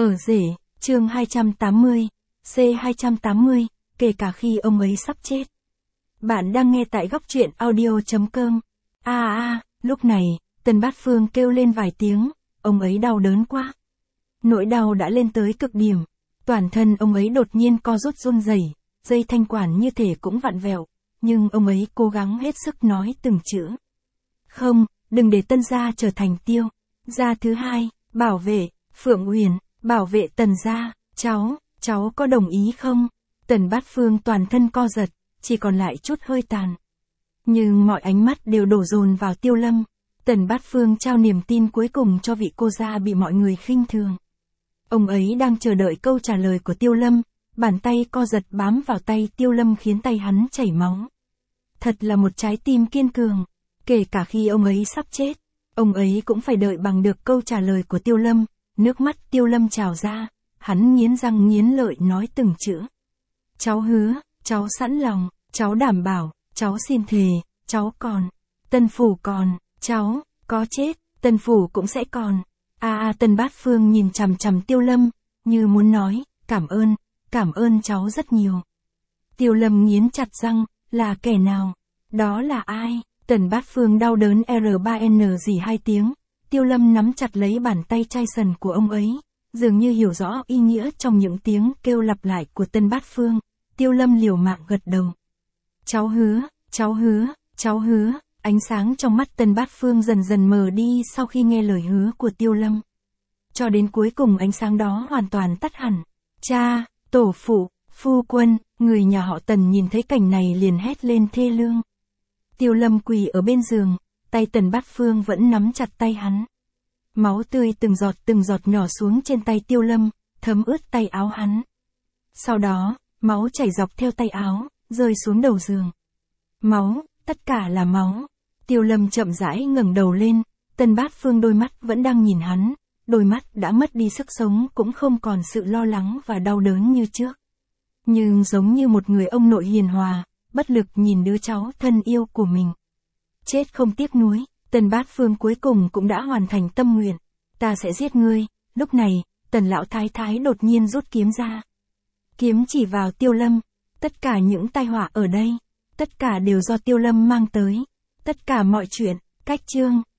Ở rể, chương 280, C280, kể cả khi ông ấy sắp chết. Bạn đang nghe tại góc truyện audio.com. Lúc này, Tần Bát Phương kêu lên vài tiếng, ông ấy đau đớn quá. Nỗi đau đã lên tới cực điểm, toàn thân ông ấy đột nhiên co rút run rẩy, dây thanh quản như thể cũng vặn vẹo, nhưng ông ấy cố gắng hết sức nói từng chữ. Không, đừng để Tân gia trở thành Tiêu gia thứ hai, bảo vệ, Phượng Uyển, bảo vệ Tần gia, cháu có đồng ý không? Tần Bát Phương toàn thân co giật, chỉ còn lại chút hơi tàn. Nhưng mọi ánh mắt đều đổ dồn vào Tiêu Lâm. Tần Bát Phương trao niềm tin cuối cùng cho vị cô gia bị mọi người khinh thường. Ông ấy đang chờ đợi câu trả lời của Tiêu Lâm, bàn tay co giật bám vào tay Tiêu Lâm khiến tay hắn chảy máu. Thật là một trái tim kiên cường, kể cả khi ông ấy sắp chết, ông ấy cũng phải đợi bằng được câu trả lời của Tiêu Lâm. Nước mắt Tiêu Lâm trào ra, hắn nghiến răng nghiến lợi nói từng chữ. Cháu hứa, cháu sẵn lòng, cháu đảm bảo, cháu xin thề, cháu còn, Tân Phủ còn, cháu, có chết, Tân Phủ cũng sẽ còn. Tần Bát Phương nhìn chằm chằm Tiêu Lâm, như muốn nói, cảm ơn cháu rất nhiều. Tiêu Lâm nghiến chặt răng, là kẻ nào? Đó là ai? Tần Bát Phương đau đớn R3N gì 2 tiếng. Tiêu Lâm nắm chặt lấy bàn tay chai sần của ông ấy, dường như hiểu rõ ý nghĩa trong những tiếng kêu lặp lại của Tần Bát Phương. Tiêu Lâm liều mạng gật đầu. Cháu hứa, cháu hứa, cháu hứa. Ánh sáng trong mắt Tần Bát Phương dần dần mờ đi sau khi nghe lời hứa của Tiêu Lâm. Cho đến cuối cùng ánh sáng đó hoàn toàn tắt hẳn. Cha, tổ phụ, phu quân, người nhà họ Tần nhìn thấy cảnh này liền hét lên thê lương. Tiêu Lâm quỳ ở bên giường, tay Tần Bát Phương vẫn nắm chặt tay hắn. Máu tươi từng giọt nhỏ xuống trên tay Tiêu Lâm, thấm ướt tay áo hắn. Sau đó, máu chảy dọc theo tay áo, rơi xuống đầu giường. Máu, tất cả là máu. Tiêu Lâm chậm rãi ngẩng đầu lên, Tần Bát Phương đôi mắt vẫn đang nhìn hắn, đôi mắt đã mất đi sức sống cũng không còn sự lo lắng và đau đớn như trước. Nhưng giống như một người ông nội hiền hòa, bất lực nhìn đứa cháu thân yêu của mình. Chết không tiếc nuối, Tần Bát Phương cuối cùng cũng đã hoàn thành tâm nguyện. Ta sẽ giết ngươi. Lúc này, Tần Lão Thái Thái đột nhiên rút kiếm ra. Kiếm chỉ vào Tiêu Lâm. Tất cả những tai họa ở đây, tất cả đều do Tiêu Lâm mang tới. Tất cả mọi chuyện, cách chương,